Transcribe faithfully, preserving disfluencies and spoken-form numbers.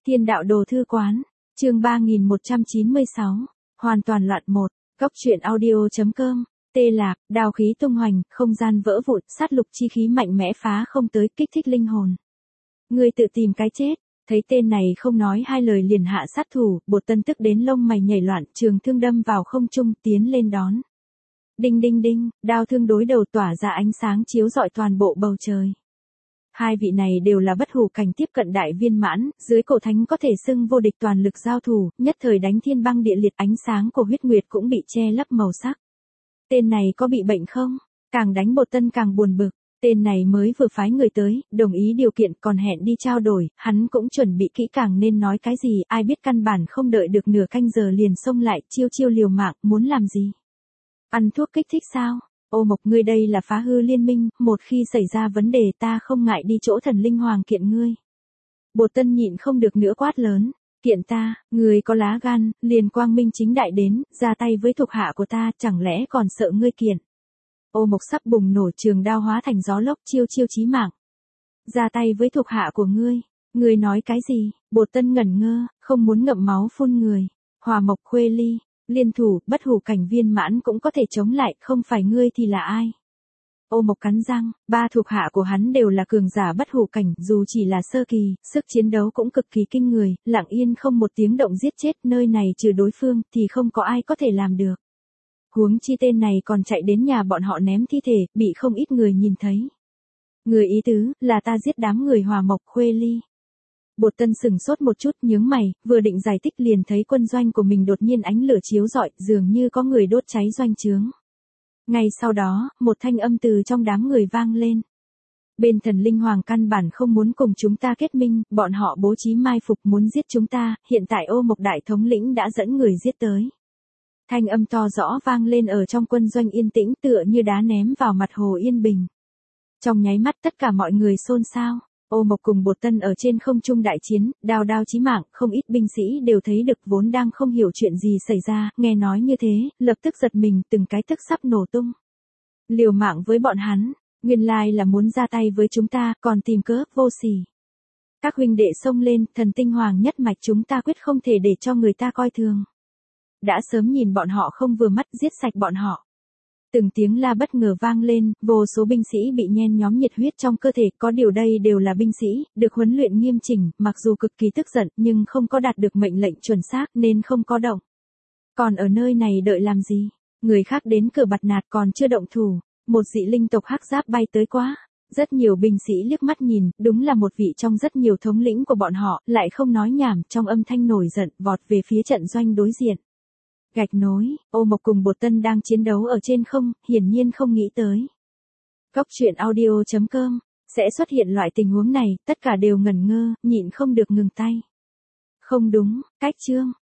Thiên đạo đồ thư quán, chương ba nghìn một trăm chín mươi sáu, hoàn toàn loạn một, góc truyện audio.com, tê lạc, đao khí tung hoành, không gian vỡ vụn, sát lục chi khí mạnh mẽ phá không tới kích thích linh hồn. Ngươi tự tìm cái chết, thấy tên này không nói hai lời liền hạ sát thủ, Bột Tân tức đến lông mày nhảy loạn, trường thương đâm vào không trung tiến lên đón. Đinh đinh đinh, đao thương đối đầu tỏa ra ánh sáng chiếu rọi toàn bộ bầu trời. Hai vị này đều là bất hủ cảnh tiếp cận đại viên mãn, dưới cổ thánh có thể xưng vô địch toàn lực giao thủ, nhất thời đánh thiên băng địa liệt, ánh sáng của huyết nguyệt cũng bị che lấp màu sắc. Tên này có bị bệnh không? Càng đánh Bột Tân càng buồn bực, tên này mới vừa phái người tới, đồng ý điều kiện còn hẹn đi trao đổi, hắn cũng chuẩn bị kỹ càng nên nói cái gì, ai biết căn bản không đợi được nửa canh giờ liền xông lại, chiêu chiêu liều mạng, muốn làm gì? Ăn thuốc kích thích sao? Ô Mộc, ngươi đây là phá hư liên minh, một khi xảy ra vấn đề ta không ngại đi chỗ thần linh hoàng kiện ngươi. Bột Tân nhịn không được nữa quát lớn, kiện ta, ngươi có lá gan, liền quang minh chính đại đến, ra tay với thuộc hạ của ta, chẳng lẽ còn sợ ngươi kiện. Ô Mộc sắp bùng nổ, trường đao hóa thành gió lốc, chiêu chiêu chí mạng. Ra tay với thuộc hạ của ngươi, ngươi nói cái gì? Bột Tân ngẩn ngơ, không muốn ngậm máu phun người. Hòa Mộc Khuê Ly, liên thủ, bất hủ cảnh viên mãn cũng có thể chống lại, không phải ngươi thì là ai? Ô Mộc cắn răng, ba thuộc hạ của hắn đều là cường giả bất hủ cảnh, dù chỉ là sơ kỳ, sức chiến đấu cũng cực kỳ kinh người, lặng yên không một tiếng động giết chết, nơi này trừ đối phương thì không có ai có thể làm được. Huống chi tên này còn chạy đến nhà bọn họ ném thi thể, bị không ít người nhìn thấy. Người ý tứ là ta giết đám người Hòa Mộc Khuê Ly. Bột Tân sừng sốt một chút, nhướng mày, vừa định giải thích liền thấy quân doanh của mình đột nhiên ánh lửa chiếu rọi, dường như có người đốt cháy doanh trướng. Ngay sau đó, một thanh âm từ trong đám người vang lên. Bên thần linh hoàng căn bản không muốn cùng chúng ta kết minh, bọn họ bố trí mai phục muốn giết chúng ta, hiện tại Ô Mộc đại thống lĩnh đã dẫn người giết tới. Thanh âm to rõ vang lên ở trong quân doanh yên tĩnh, tựa như đá ném vào mặt hồ yên bình. Trong nháy mắt tất cả mọi người xôn xao. Ô Mộc cùng Bột Tân ở trên không trung đại chiến, đao đao chí mạng, không ít binh sĩ đều thấy được, vốn đang không hiểu chuyện gì xảy ra, nghe nói như thế, lập tức giật mình, từng cái tức sắp nổ tung. Liều mạng với bọn hắn, nguyên lai là muốn ra tay với chúng ta, còn tìm cớ, vô sỉ. Các huynh đệ xông lên, thần tinh hoàng nhất mạch chúng ta quyết không thể để cho người ta coi thường. Đã sớm nhìn bọn họ không vừa mắt, giết sạch bọn họ. Từng tiếng la bất ngờ vang lên, vô số binh sĩ bị nhen nhóm nhiệt huyết trong cơ thể, có điều đây đều là binh sĩ, được huấn luyện nghiêm chỉnh, mặc dù cực kỳ tức giận, nhưng không có đạt được mệnh lệnh chuẩn xác nên không có động. Còn ở nơi này đợi làm gì? Người khác đến cửa bạt nạt còn chưa động thủ, một dị linh tộc hắc giáp bay tới quá. Rất nhiều binh sĩ liếc mắt nhìn, đúng là một vị trong rất nhiều thống lĩnh của bọn họ, lại không nói nhảm, trong âm thanh nổi giận, vọt về phía trận doanh đối diện. Gạch nối, Ô Mộc cùng Bột Tân đang chiến đấu ở trên không, hiển nhiên không nghĩ tới. Góc truyện audio.com, sẽ xuất hiện loại tình huống này, tất cả đều ngẩn ngơ, nhịn không được ngừng tay. Không đúng, cách chương,